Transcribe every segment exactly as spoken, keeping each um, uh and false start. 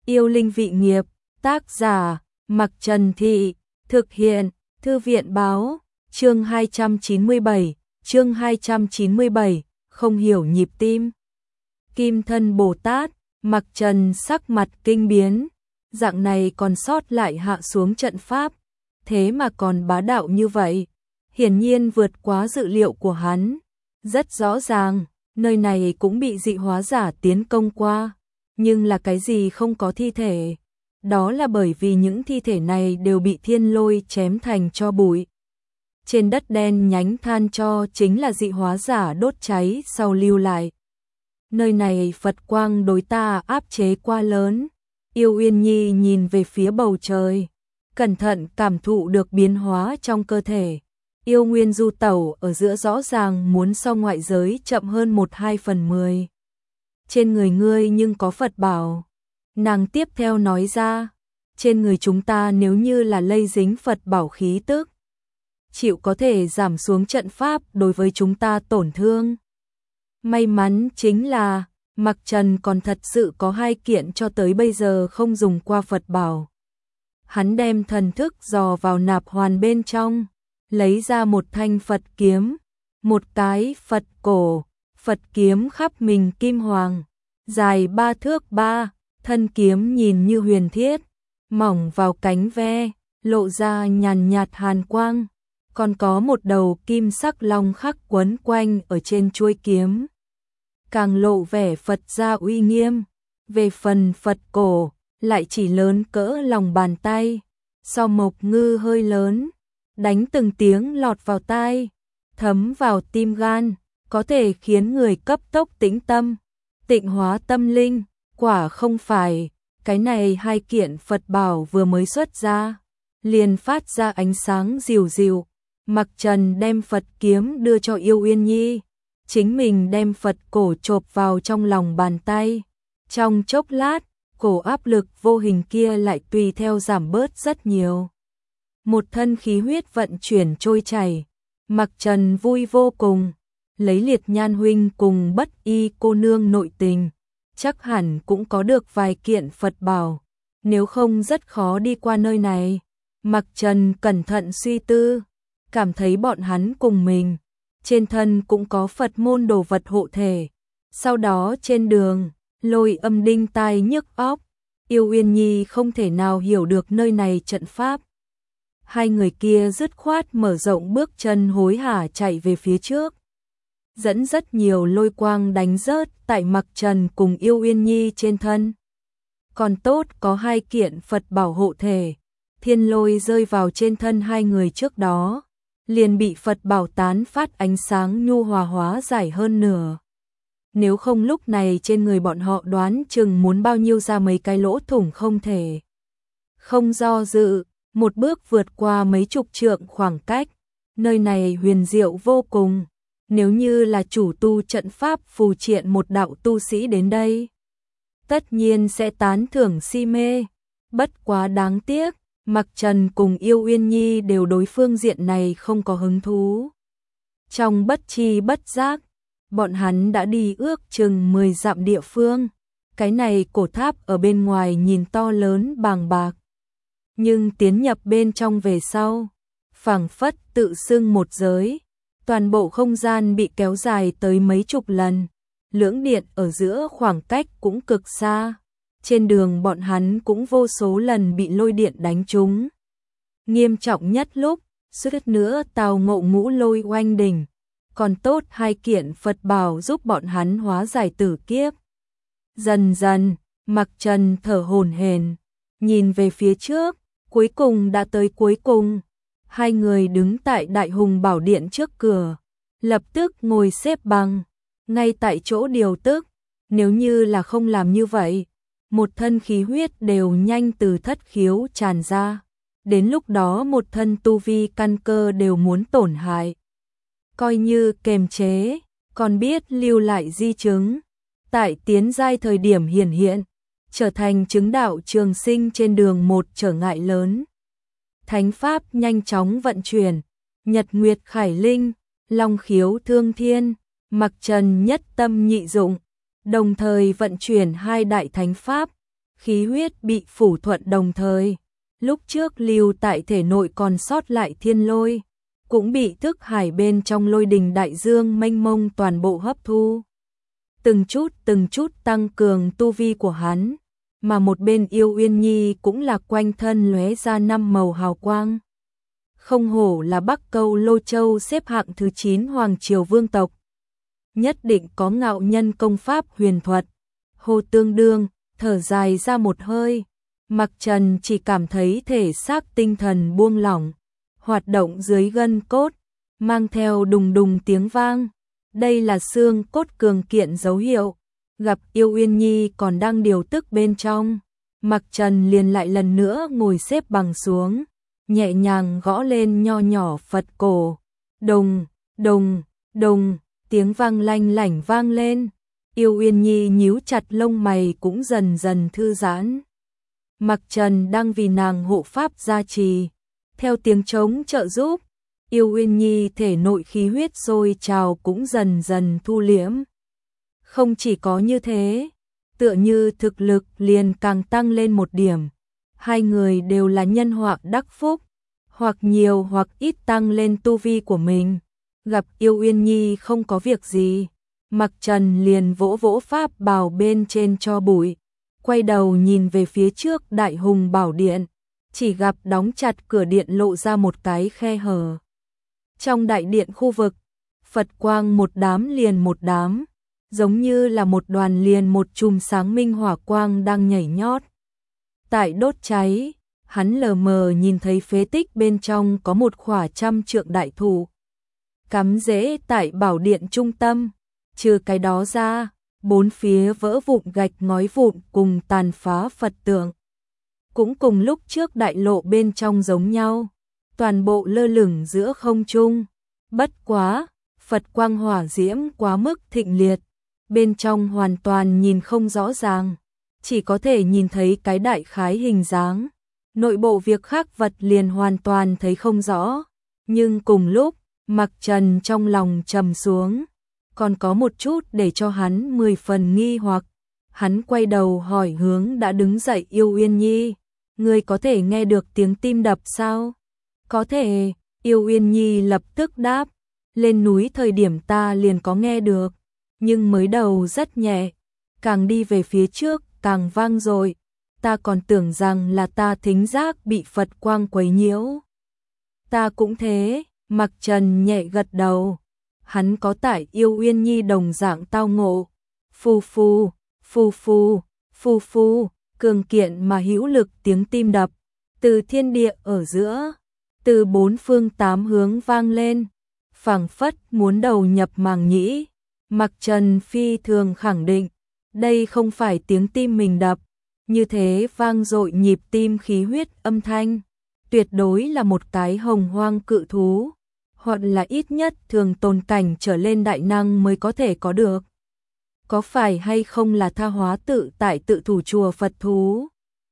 Yêu linh vị nghiệp, tác giả, Mặc Trần Thị, thực hiện, Thư viện báo, chương hai trăm chín mươi bảy, chương hai trăm chín mươi bảy, không hiểu nhịp tim. Kim thân Bồ Tát, Mặc Trần sắc mặt kinh biến, dạng này còn sót lại hạ xuống trận pháp, thế mà còn bá đạo như vậy, hiển nhiên vượt quá dự liệu của hắn. Rất rõ ràng, nơi này cũng bị dị hóa giả tiến công qua, nhưng là cái gì không có thi thể. Đó là bởi vì những thi thể này đều bị thiên lôi chém thành tro bụi. Trên đất đen nhánh than tro chính là dị hóa giả đốt cháy sau lưu lại. Nơi này Phật quang đối ta áp chế quá lớn. Yêu Uyên Nhi nhìn về phía bầu trời, cẩn thận cảm thụ được biến hóa trong cơ thể. Yêu Nguyên du tẩu ở giữa rõ ràng muốn so ngoại giới chậm hơn một hai phần mười. Trên người ngươi nhưng có Phật bảo. Nàng tiếp theo nói ra, trên người chúng ta nếu như là lây dính Phật bảo khí tức, chịu có thể giảm xuống trận pháp đối với chúng ta tổn thương. May mắn chính là, Mặc Trần còn thật sự có hai kiện cho tới bây giờ không dùng qua Phật bảo. Hắn đem thần thức dò vào nạp hoàn bên trong, lấy ra một thanh Phật kiếm, một cái Phật cổ, Phật kiếm khắp mình kim hoàng, dài ba thước ba, thân kiếm nhìn như huyền thiết, mỏng vào cánh ve, lộ ra nhàn nhạt hàn quang, còn có một đầu kim sắc long khắc quấn quanh ở trên chuôi kiếm, càng lộ vẻ Phật gia uy nghiêm. Về phần Phật cổ, lại chỉ lớn cỡ lòng bàn tay, so mộc ngư hơi lớn, đánh từng tiếng lọt vào tai, thấm vào tim gan, có thể khiến người cấp tốc tĩnh tâm, tịnh hóa tâm linh. Quả không phải, cái này hai kiện Phật bảo vừa mới xuất ra, liền phát ra ánh sáng dịu dịu. Mặc Trần đem Phật kiếm đưa cho Yêu Uyên Nhi, chính mình đem Phật cổ chộp vào trong lòng bàn tay. Trong chốc lát, cổ áp lực vô hình kia lại tùy theo giảm bớt rất nhiều. Một thân khí huyết vận chuyển trôi chảy, Mặc Trần vui vô cùng, lấy Liệt Nhan huynh cùng Bất Y cô nương nội tình, chắc hẳn cũng có được vài kiện Phật bảo, nếu không rất khó đi qua nơi này. Mặc Trần cẩn thận suy tư, cảm thấy bọn hắn cùng mình, trên thân cũng có Phật môn đồ vật hộ thể. Sau đó trên đường, lôi âm đinh tai nhức óc, Yêu Uyên Nhi không thể nào hiểu được nơi này trận pháp. Hai người kia dứt khoát mở rộng bước chân hối hả chạy về phía trước, dẫn rất nhiều lôi quang đánh rớt tại Mặc Trần cùng Yêu Uyên Nhi trên thân. Còn tốt có hai kiện Phật bảo hộ thể, thiên lôi rơi vào trên thân hai người trước đó, liền bị Phật bảo tán phát ánh sáng nhu hòa hóa giải hơn nửa. Nếu không lúc này trên người bọn họ đoán chừng muốn bao nhiêu ra mấy cái lỗ thủng không thể. Không do dự, một bước vượt qua mấy chục trượng khoảng cách, nơi này huyền diệu vô cùng. Nếu như là chủ tu trận pháp phù triện một đạo tu sĩ đến đây, tất nhiên sẽ tán thưởng si mê. Bất quá đáng tiếc, Mặc Trần cùng Yêu Uyên Nhi đều đối phương diện này không có hứng thú. Trong bất chi bất giác, bọn hắn đã đi ước chừng mười dặm địa phương. Cái này cổ tháp ở bên ngoài nhìn to lớn bàng bạc, nhưng tiến nhập bên trong về sau, phảng phất tự xưng một giới. Toàn bộ không gian bị kéo dài tới mấy chục lần, lưỡng điện ở giữa khoảng cách cũng cực xa. Trên đường bọn hắn cũng vô số lần bị lôi điện đánh trúng. Nghiêm trọng nhất lúc, suýt nữa tào ngộ ngũ lôi oanh đỉnh. Còn tốt hai kiện Phật bảo giúp bọn hắn hóa giải tử kiếp. Dần dần, Mặc Trần thở hổn hển, nhìn về phía trước, cuối cùng đã tới cuối cùng. Hai người đứng tại Đại Hùng Bảo Điện trước cửa, lập tức ngồi xếp bằng, ngay tại chỗ điều tức. Nếu như là không làm như vậy, một thân khí huyết đều nhanh từ thất khiếu tràn ra. Đến lúc đó một thân tu vi căn cơ đều muốn tổn hại. Coi như kềm chế, còn biết lưu lại di chứng. Tại tiến giai thời điểm hiển hiện, trở thành chứng đạo trường sinh trên đường một trở ngại lớn. Thánh pháp nhanh chóng vận chuyển, Nhật Nguyệt Khải Linh, Long Khiếu Thương Thiên, Mặc Trần nhất tâm nhị dụng, đồng thời vận chuyển hai đại thánh pháp, khí huyết bị phủ thuận đồng thời. Lúc trước lưu tại thể nội còn sót lại thiên lôi, cũng bị thức hải bên trong lôi đình đại dương mênh mông toàn bộ hấp thu. Từng chút từng chút tăng cường tu vi của hắn, mà một bên Yêu Uyên Nhi cũng là quanh thân lóe ra năm màu hào quang. Không hổ là Bắc Câu Lô Châu xếp hạng thứ chín Hoàng Triều Vương tộc. Nhất định có ngạo nhân công pháp huyền thuật. Hồ Tương Đương thở dài ra một hơi, Mặc Trần chỉ cảm thấy thể xác tinh thần buông lỏng, hoạt động dưới gân cốt, mang theo đùng đùng tiếng vang. Đây là xương cốt cường kiện dấu hiệu. Gặp Yêu Uyên Nhi còn đang điều tức bên trong, Mặc Trần liền lại lần nữa ngồi xếp bằng xuống, nhẹ nhàng gõ lên nho nhỏ Phật cổ. Đùng, đùng, đùng, tiếng vang lanh lảnh vang lên. Yêu Uyên Nhi nhíu chặt lông mày cũng dần dần thư giãn. Mặc Trần đang vì nàng hộ pháp gia trì, theo tiếng trống trợ giúp, Yêu Uyên Nhi thể nội khí huyết sôi trào cũng dần dần thu liễm. Không chỉ có như thế, tựa như thực lực liền càng tăng lên một điểm. Hai người đều là nhân họa đắc phúc, hoặc nhiều hoặc ít tăng lên tu vi của mình. Gặp Yêu Uyên Nhi không có việc gì, Mặc Trần liền vỗ vỗ pháp bào bên trên cho bụi, quay đầu nhìn về phía trước Đại Hùng Bảo Điện, chỉ gặp đóng chặt cửa điện lộ ra một cái khe hở. Trong đại điện khu vực, Phật quang một đám liền một đám, giống như là một đoàn liền một chùm sáng minh hỏa quang đang nhảy nhót. Tại đốt cháy, hắn lờ mờ nhìn thấy phế tích bên trong có một khỏa trăm trượng đại thụ, cắm rễ tại bảo điện trung tâm. Trừ cái đó ra, bốn phía vỡ vụn gạch ngói vụn cùng tàn phá Phật tượng, cũng cùng lúc trước đại lộ bên trong giống nhau, toàn bộ lơ lửng giữa không trung. Bất quá, Phật quang hỏa diễm quá mức thịnh liệt, bên trong hoàn toàn nhìn không rõ ràng, chỉ có thể nhìn thấy cái đại khái hình dáng. Nội bộ việc khác vật liền hoàn toàn thấy không rõ, nhưng cùng lúc, Mặc Trần trong lòng trầm xuống, còn có một chút để cho hắn mười phần nghi hoặc. Hắn quay đầu hỏi hướng đã đứng dậy Yêu Uyên Nhi, ngươi có thể nghe được tiếng tim đập sao? Có thể, Yêu Uyên Nhi lập tức đáp, lên núi thời điểm ta liền có nghe được, nhưng mới đầu rất nhẹ, càng đi về phía trước càng vang dội, ta còn tưởng rằng là ta thính giác bị Phật quang quấy nhiễu. Ta cũng thế, Mặc Trần nhẹ gật đầu, hắn có tại Yêu Uyên Nhi đồng dạng tao ngộ. Phù phù, phù phù, phù phù, cường kiện mà hữu lực tiếng tim đập, từ thiên địa ở giữa, từ bốn phương tám hướng vang lên, phảng phất muốn đầu nhập màng nhĩ. Mặc Trần phi thường khẳng định, đây không phải tiếng tim mình đập, như thế vang dội nhịp tim khí huyết âm thanh, tuyệt đối là một cái hồng hoang cự thú, hoặc là ít nhất thường tồn cảnh trở lên đại năng mới có thể có được. Có phải hay không là tha hóa tự tại tự thủ chùa Phật thú?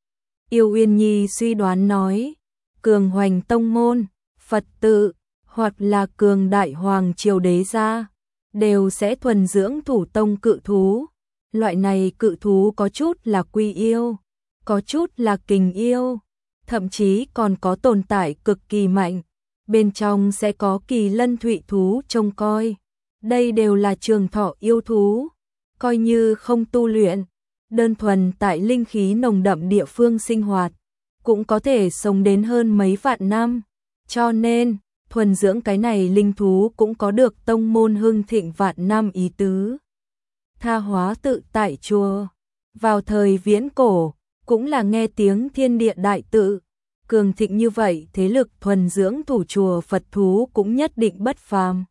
Yêu Uyên Nhi suy đoán nói, cường hoành tông môn, Phật tự, hoặc là cường đại hoàng triều đế gia, đều sẽ thuần dưỡng thủ tông cự thú. Loại này cự thú có chút là quy yêu, có chút là kình yêu, thậm chí còn có tồn tại cực kỳ mạnh. Bên trong sẽ có kỳ lân thụy thú trông coi. Đây đều là trường thọ yêu thú, coi như không tu luyện, đơn thuần tại linh khí nồng đậm địa phương sinh hoạt, cũng có thể sống đến hơn mấy vạn năm. Cho nên, thuần dưỡng cái này linh thú cũng có được tông môn hưng thịnh vạn năm ý tứ. Tha hóa tự tại chùa, vào thời viễn cổ, cũng là nghe tiếng thiên địa đại tự. Cường thịnh như vậy, thế lực thuần dưỡng thủ chùa Phật thú cũng nhất định bất phàm.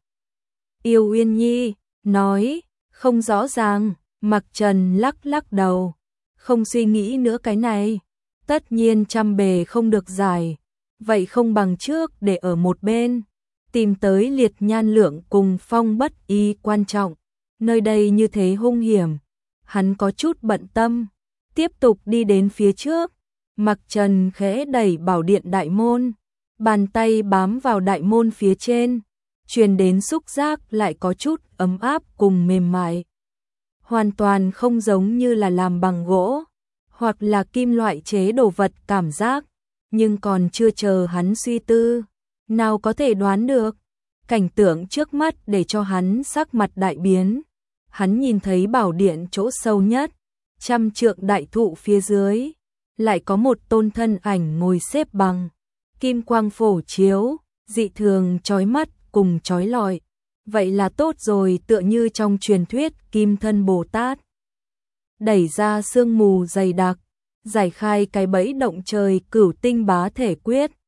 Yêu Uyên Nhi nói, không rõ ràng. Mặc Trần lắc lắc đầu, không suy nghĩ nữa cái này. Tất nhiên trăm bề không được giải, vậy không bằng trước để ở một bên, tìm tới Liệt Nhan Lượng cùng Phong Bất Y quan trọng. Nơi đây như thế hung hiểm, hắn có chút bận tâm, tiếp tục đi đến phía trước. Mặc Trần khẽ đẩy bảo điện đại môn, bàn tay bám vào đại môn phía trên, truyền đến xúc giác lại có chút ấm áp cùng mềm mại. Hoàn toàn không giống như là làm bằng gỗ, hoặc là kim loại chế đồ vật cảm giác, nhưng còn chưa chờ hắn suy tư, nào có thể đoán được. Cảnh tượng trước mắt để cho hắn sắc mặt đại biến. Hắn nhìn thấy bảo điện chỗ sâu nhất, trăm trượng đại thụ phía dưới, lại có một tôn thân ảnh ngồi xếp bằng, kim quang phổ chiếu, dị thường chói mắt cùng chói lọi. Vậy là tốt rồi, tựa như trong truyền thuyết Kim Thân Bồ Tát. Đẩy ra sương mù dày đặc, giải khai cái bẫy động trời Cửu Tinh Bá Thể Quyết,